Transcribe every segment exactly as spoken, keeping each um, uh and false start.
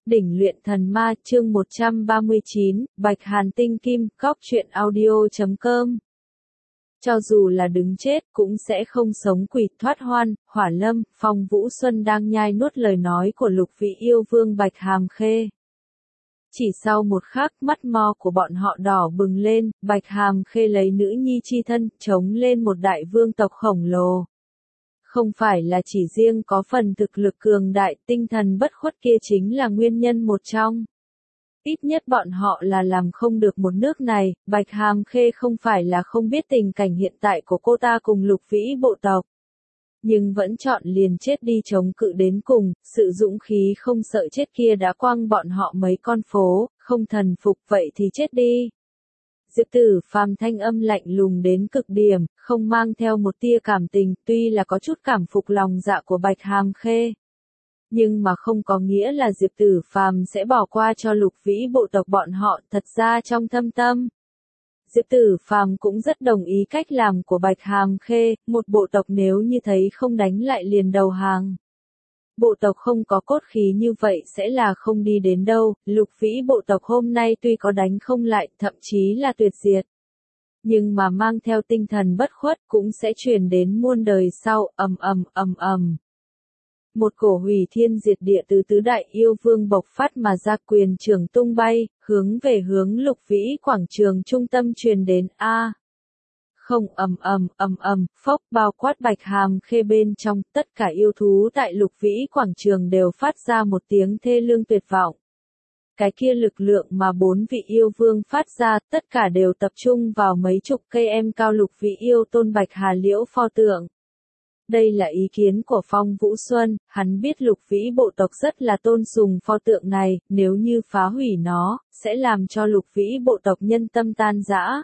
Đỉnh luyện thần ma chương một trăm ba mươi chín, Bạch Hàn Tinh Kim, Góc truyện audio chấm com. Cho dù là đứng chết cũng sẽ không sống quỷ thoát hoan, Hỏa Lâm, Phong Vũ Xuân đang nhai nuốt lời nói của lục vị yêu vương Bạch Hàm Khê. Chỉ sau một khắc mắt mo của bọn họ đỏ bừng lên, Bạch Hàm Khê lấy nữ nhi chi thân, chống lên một đại vương tộc khổng lồ. Không phải là chỉ riêng có phần thực lực cường đại, tinh thần bất khuất kia chính là nguyên nhân một trong. Ít nhất bọn họ là làm không được một nước này, Bạch Hàm Khê không phải là không biết tình cảnh hiện tại của cô ta cùng lục vĩ bộ tộc. Nhưng vẫn chọn liền chết đi chống cự đến cùng, sự dũng khí không sợ chết kia đã quăng bọn họ mấy con phố, không thần phục vậy thì chết đi. Diệp Tử Phàm thanh âm lạnh lùng đến cực điểm, không mang theo một tia cảm tình, tuy là có chút cảm phục lòng dạ của Bạch Hàm Khê. Nhưng mà không có nghĩa là Diệp Tử Phàm sẽ bỏ qua cho lục vĩ bộ tộc bọn họ, thật ra trong thâm tâm. Diệp Tử Phàm cũng rất đồng ý cách làm của Bạch Hàm Khê, một bộ tộc nếu như thấy không đánh lại liền đầu hàng. Bộ tộc không có cốt khí như vậy sẽ là không đi đến đâu, lục vĩ bộ tộc hôm nay tuy có đánh không lại, thậm chí là tuyệt diệt. Nhưng mà mang theo tinh thần bất khuất cũng sẽ truyền đến muôn đời sau, ầm ầm ầm ầm. Một cổ hủy thiên diệt địa từ tứ đại yêu vương bộc phát mà ra, quyền trường tung bay, hướng về hướng lục vĩ quảng trường trung tâm truyền đến a. Không ầm ầm ầm ầm, phốc bao quát Bạch Hàm Khê bên trong, tất cả yêu thú tại lục vĩ quảng trường đều phát ra một tiếng thê lương tuyệt vọng. Cái kia lực lượng mà bốn vị yêu vương phát ra, tất cả đều tập trung vào mấy chục cây em cao lục vĩ yêu tôn Bạch Hà Liễu pho tượng. Đây là ý kiến của Phong Vũ Xuân, hắn biết lục vĩ bộ tộc rất là tôn sùng pho tượng này, nếu như phá hủy nó, sẽ làm cho lục vĩ bộ tộc nhân tâm tan rã.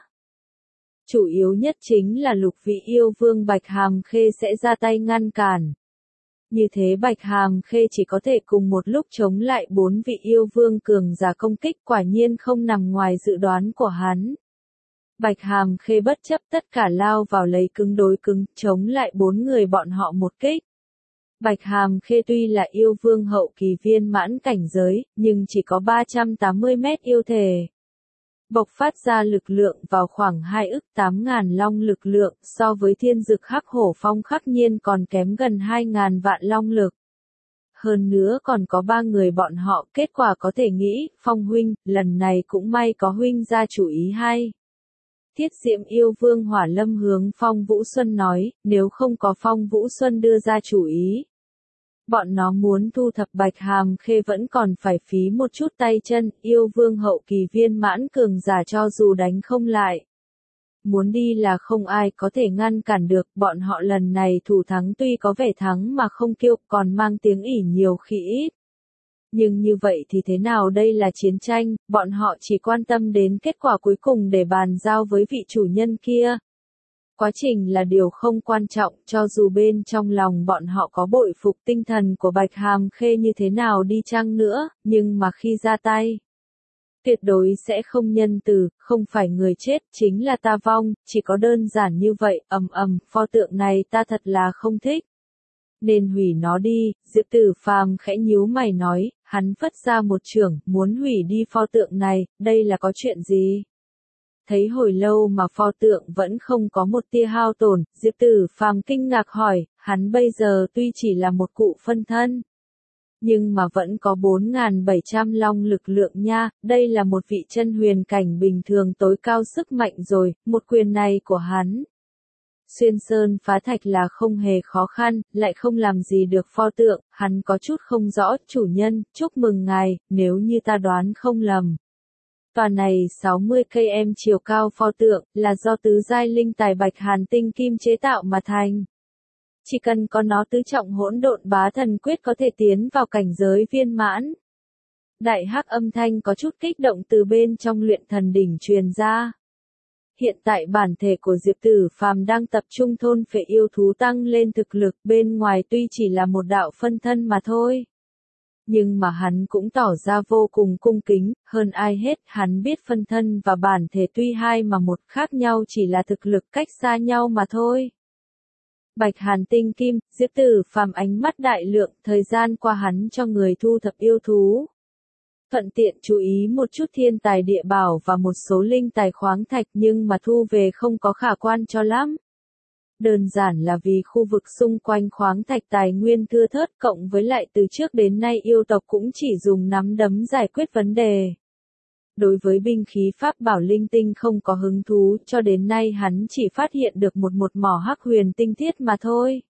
Chủ yếu nhất chính là lục vị yêu vương Bạch Hàm Khê sẽ ra tay ngăn cản. Như thế Bạch Hàm Khê chỉ có thể cùng một lúc chống lại bốn vị yêu vương cường giả công kích, quả nhiên không nằm ngoài dự đoán của hắn. Bạch Hàm Khê bất chấp tất cả lao vào lấy cứng đối cứng, chống lại bốn người bọn họ một kích. Bạch Hàm Khê tuy là yêu vương hậu kỳ viên mãn cảnh giới, nhưng chỉ có ba trăm tám mươi mét yêu thể. Bộc phát ra lực lượng vào khoảng hai ức tám ngàn long lực lượng, so với thiên dực hắc hổ phong khắc nhiên còn kém gần hai ngàn vạn long lực. Hơn nữa còn có ba người bọn họ, kết quả có thể nghĩ, Phong huynh, lần này cũng may có huynh ra chủ ý hay. Thiết Diệm yêu vương Hỏa Lâm hướng Phong Vũ Xuân nói, nếu không có Phong Vũ Xuân đưa ra chủ ý. Bọn nó muốn thu thập Bạch Hàm Khê vẫn còn phải phí một chút tay chân, yêu vương hậu kỳ viên mãn cường giả cho dù đánh không lại. Muốn đi là không ai có thể ngăn cản được, bọn họ lần này thủ thắng tuy có vẻ thắng mà không kiêu, còn mang tiếng ỉ nhiều khi ít. Nhưng như vậy thì thế nào, đây là chiến tranh, bọn họ chỉ quan tâm đến kết quả cuối cùng để bàn giao với vị chủ nhân kia. Quá trình là điều không quan trọng, cho dù bên trong lòng bọn họ có bội phục tinh thần của Bạch Hàm Khê như thế nào đi chăng nữa, nhưng mà khi ra tay, tuyệt đối sẽ không nhân từ, không phải người chết, chính là ta vong, chỉ có đơn giản như vậy, ầm ầm, pho tượng này ta thật là không thích. Nên hủy nó đi, Diệp Tử Phàm khẽ nhíu mày nói, hắn phất ra một chưởng, muốn hủy đi pho tượng này, đây là có chuyện gì? Thấy hồi lâu mà pho tượng vẫn không có một tia hao tổn, Diệp Tử Phàm kinh ngạc hỏi, hắn bây giờ tuy chỉ là một cụ phân thân, nhưng mà vẫn có bốn nghìn bảy trăm long lực lượng nha, đây là một vị chân huyền cảnh bình thường tối cao sức mạnh rồi, một quyền này của hắn. Xuyên sơn phá thạch là không hề khó khăn, lại không làm gì được pho tượng, hắn có chút không rõ, chủ nhân, chúc mừng ngài, nếu như ta đoán không lầm. Tòa này sáu mươi cây em chiều cao pho tượng, là do tứ giai linh tài Bạch Hàn Tinh Kim chế tạo mà thành. Chỉ cần có nó tứ trọng hỗn độn bá thần quyết có thể tiến vào cảnh giới viên mãn. Đại hắc âm thanh có chút kích động từ bên trong luyện thần đỉnh truyền ra. Hiện tại bản thể của Diệp Tử Phàm đang tập trung thôn phệ yêu thú tăng lên thực lực, bên ngoài tuy chỉ là một đạo phân thân mà thôi. Nhưng mà hắn cũng tỏ ra vô cùng cung kính, hơn ai hết, hắn biết phân thân và bản thể tuy hai mà một khác nhau chỉ là thực lực cách xa nhau mà thôi. Bạch Hàn Tinh Kim, Diệp Tử Phàm ánh mắt đại lượng, thời gian qua hắn cho người thu thập yêu thú. thuận tiện chú ý một chút thiên tài địa bảo và một số linh tài khoáng thạch nhưng mà thu về không có khả quan cho lắm. Đơn giản là vì khu vực xung quanh khoáng thạch tài nguyên thưa thớt cộng với lại từ trước đến nay yêu tộc cũng chỉ dùng nắm đấm giải quyết vấn đề. Đối với binh khí pháp bảo linh tinh không có hứng thú, cho đến nay hắn chỉ phát hiện được một một mỏ hắc huyền tinh thiết mà thôi.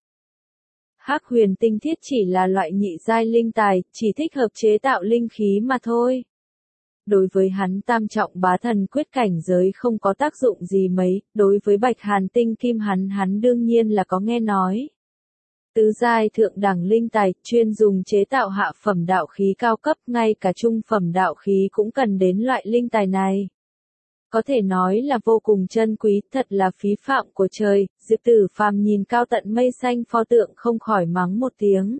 Hắc huyền tinh thiết chỉ là loại nhị giai linh tài, chỉ thích hợp chế tạo linh khí mà thôi. Đối với hắn tam trọng bá thần quyết cảnh giới không có tác dụng gì mấy, đối với bạch hàn tinh kim hắn hắn đương nhiên là có nghe nói. Tứ giai thượng đẳng linh tài, chuyên dùng chế tạo hạ phẩm đạo khí cao cấp, ngay cả trung phẩm đạo khí cũng cần đến loại linh tài này. Có thể nói là vô cùng chân quý, thật là phí phạm của trời. Diệp Tử Phàm nhìn cao tận mây xanh pho tượng không khỏi mắng một tiếng.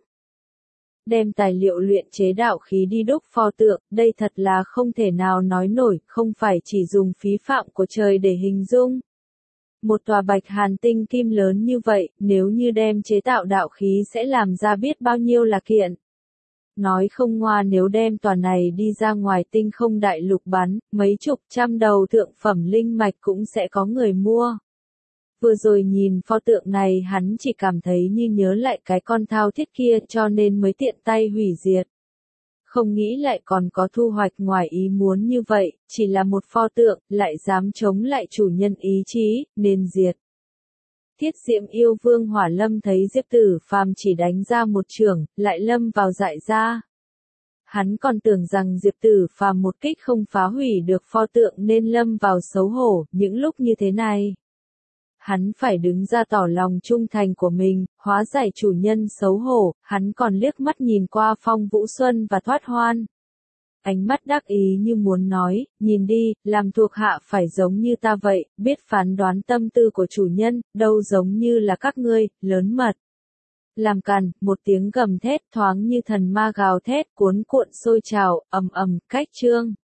Đem tài liệu luyện chế đạo khí đi đúc pho tượng, đây thật là không thể nào nói nổi, không phải chỉ dùng phí phạm của trời để hình dung. Một tòa bạch hàn tinh kim lớn như vậy, nếu như đem chế tạo đạo khí sẽ làm ra biết bao nhiêu là kiện. Nói không ngoa, nếu đem tòa này đi ra ngoài tinh không đại lục bắn, mấy chục trăm đầu thượng phẩm linh mạch cũng sẽ có người mua. Vừa rồi nhìn pho tượng này hắn chỉ cảm thấy như nhớ lại cái con thao thiết kia cho nên mới tiện tay hủy diệt. Không nghĩ lại còn có thu hoạch ngoài ý muốn như vậy, chỉ là một pho tượng, lại dám chống lại chủ nhân ý chí, nên diệt. Thiết Diệm yêu vương Hỏa Lâm thấy Diệp Tử Phàm chỉ đánh ra một chưởng, lại lâm vào dại ra. Hắn còn tưởng rằng Diệp Tử Phàm một kích không phá hủy được pho tượng nên lâm vào xấu hổ, những lúc như thế này. Hắn phải đứng ra tỏ lòng trung thành của mình, hóa giải chủ nhân xấu hổ, hắn còn liếc mắt nhìn qua Phong Vũ Xuân và Thoát Hoan. Ánh mắt đắc ý như muốn nói, nhìn đi, làm thuộc hạ phải giống như ta vậy, biết phán đoán tâm tư của chủ nhân, đâu giống như là các ngươi, lớn mật. Làm càn, một tiếng gầm thét thoáng như thần ma gào thét cuốn cuộn sôi trào, ầm ầm, cách chương.